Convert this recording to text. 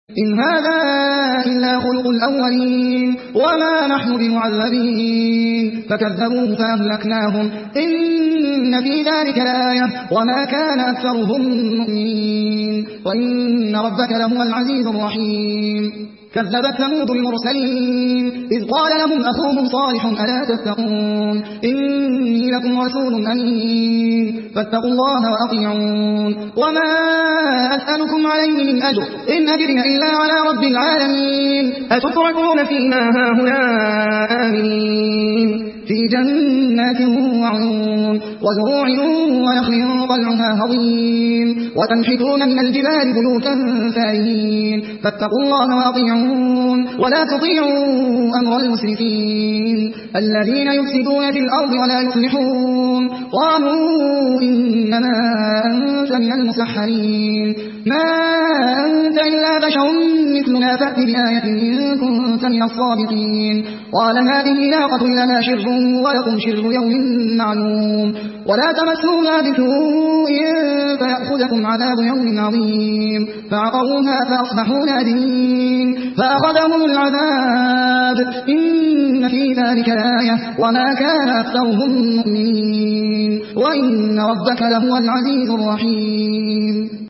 إن هذا إلا خلق الأولين وما نحن بمعذبين فكذبوه فأهلكناهم إن في ذلك لآية وما كان أكثرهم مؤمنين وإن ربك لهو العزيز الرحيم كذبت ثمود المرسلين إذ قال لهم أخوهم صالح ألا تتقون إني لكم رسول أمين فاتقوا الله وأطيعون وما أسألكم عليه من أجر إن أجري إلا على رب العالمين أتتركون فيما هاهنا آمنين في جنات وعيون وزروع ونخل طلعها هضيم وتنحتون من الجبال بيوتا فارهين فاتقوا الله وأطيعون ولا تطيعوا أمر المسرفين الذين يفسدون في الأرض ولا يصلحون قالوا إنما أنت من المسحرين ما أنت إلا بشر مثلنا فأت بآية إن كنت من الصادقين قال هذه ناقة لنا شرب ولكم شرب يوم معلوم ولا تمسوها بسوء فيأخذكم عذاب يوم عظيم فعقروها فأصبحوا نادمين فأخذهم العذاب إن في ذلك لآية وما كان أكثرهم مؤمنين وإن ربك لهو العزيز الرحيم